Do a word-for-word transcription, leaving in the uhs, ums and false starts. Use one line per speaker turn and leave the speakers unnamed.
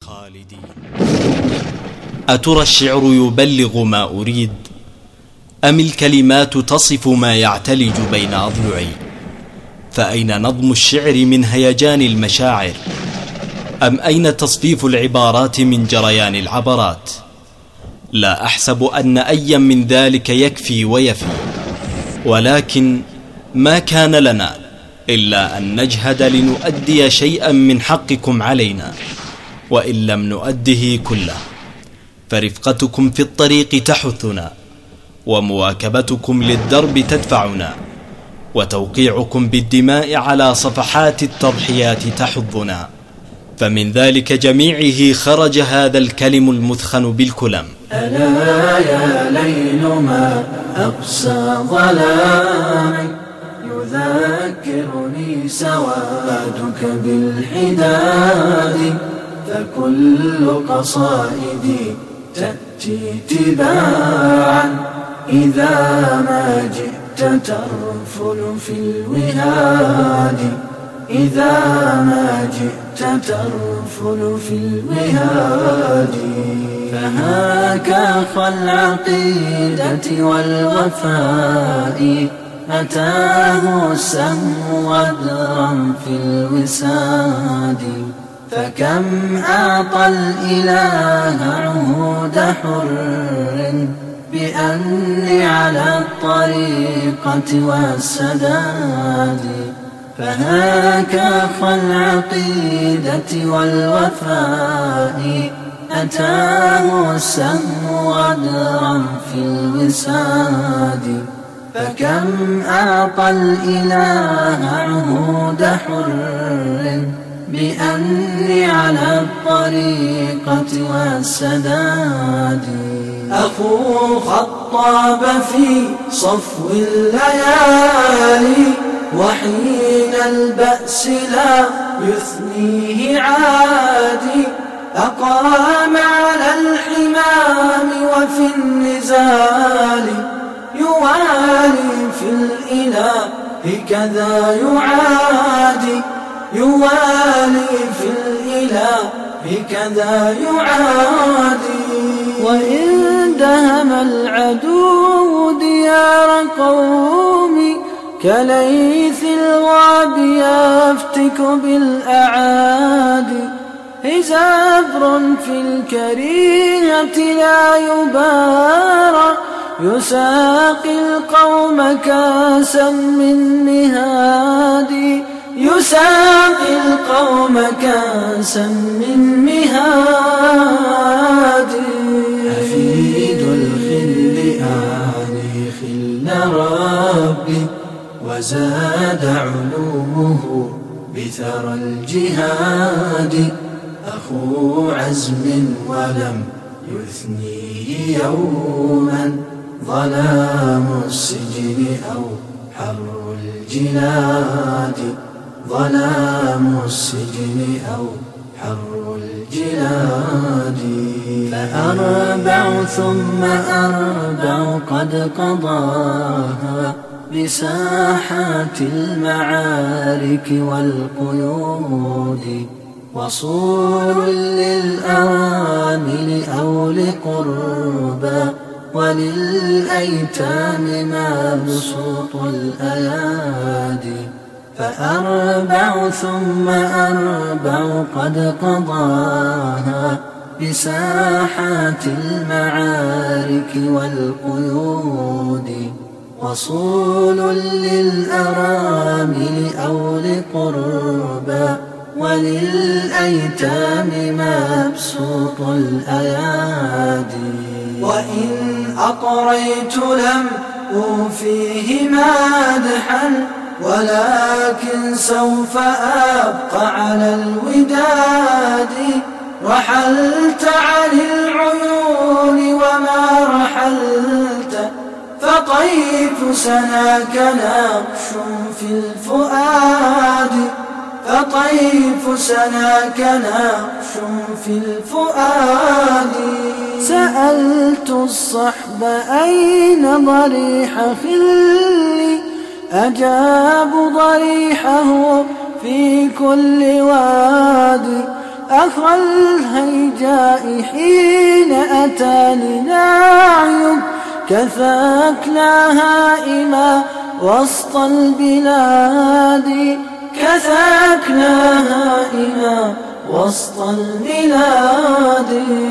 خالدين. أترى الشعر يبلغ ما أريد، أم الكلمات تصف ما يعتلج بين أضلعي؟ فأين نظم الشعر من هيجان المشاعر؟ أم أين تصفيف العبارات من جريان العبرات؟ لا أحسب أن أيا من ذلك يكفي ويفي، ولكن ما كان لنا إلا أن نجهد لنؤدي شيئا من حقكم علينا، وإن لم نؤده كله فرفقتكم في الطريق تحثنا، ومواكبتكم للدرب تدفعنا، وتوقيعكم بالدماء على صفحات التضحيات تحضنا. فمن ذلك جميعه خرج هذا الكلم المثخن بالكلم:
ألا يا ليل ما أقسى ظلامك، يذكرني سوادك بالحداد، فكل قصائدي تأتي تباعا إذا ما جئت ترفل في الوهاد، إذا ما جئت ترفل في الوهاد. فهاك أخا العقيدة والوفاء، أتاه السهم غدرا في الوساد، فكم أعطى الإله عهود حر بأني على الطريقة والسداد. فهاك أخا العقيدة والوفاء، أتاه السهم غدرا في الوساد، فكم أعطى الإله عهود حر بأني على الطريقة والسداد. أخو خطاب في صفو الليالي، وحين البأس لا يثنيه عادي، أقام على الحمام وفي النزال، يوالي في الإله كذا يعادي، يوالي في الإله كذا يعادي. وإن دهم العدو ديار قومي، كليث الغاب يفتك بالأعادي، هزابر في الكريهة لا يبارى، يساقي القوم كاسا من مهادي، يساقي القوم كاسا من مهادي. حفيد الخل آني خل ربي، وزاد علومه بثرى الجهاد، أخو عزم ولم يثنيه يوما، ظلام السجن أو حر الجلاد، ظلام السجن أو حر الجلاد. فأربع ثم أربع قد قضاها بساحات المعارك والقيود، وصول للأرامل أو لقربى، وللأيتام مبسوط الأيادي. فأربع ثم أربع قد قضاها بساحات المعارك والقيود، وصول للأرامل أو لقربى، وللأيتام مبسوط الأيادي. وإن أطريت لم أوفيه مادحا، ولكن سوف أبقى على الوداد. رحلت عن العيون وما رحلت، فطيف سناك نقش في الفؤاد، فطيف سناك نقش في الفؤاد. سألت الصحب أين ضريح خلي، أجابوا ضريحه في كل واد. أخا الهيجاء حين أتاني نعيب كفاك لا هائما وسط البلاد كفاك لا هائما وسط البلاد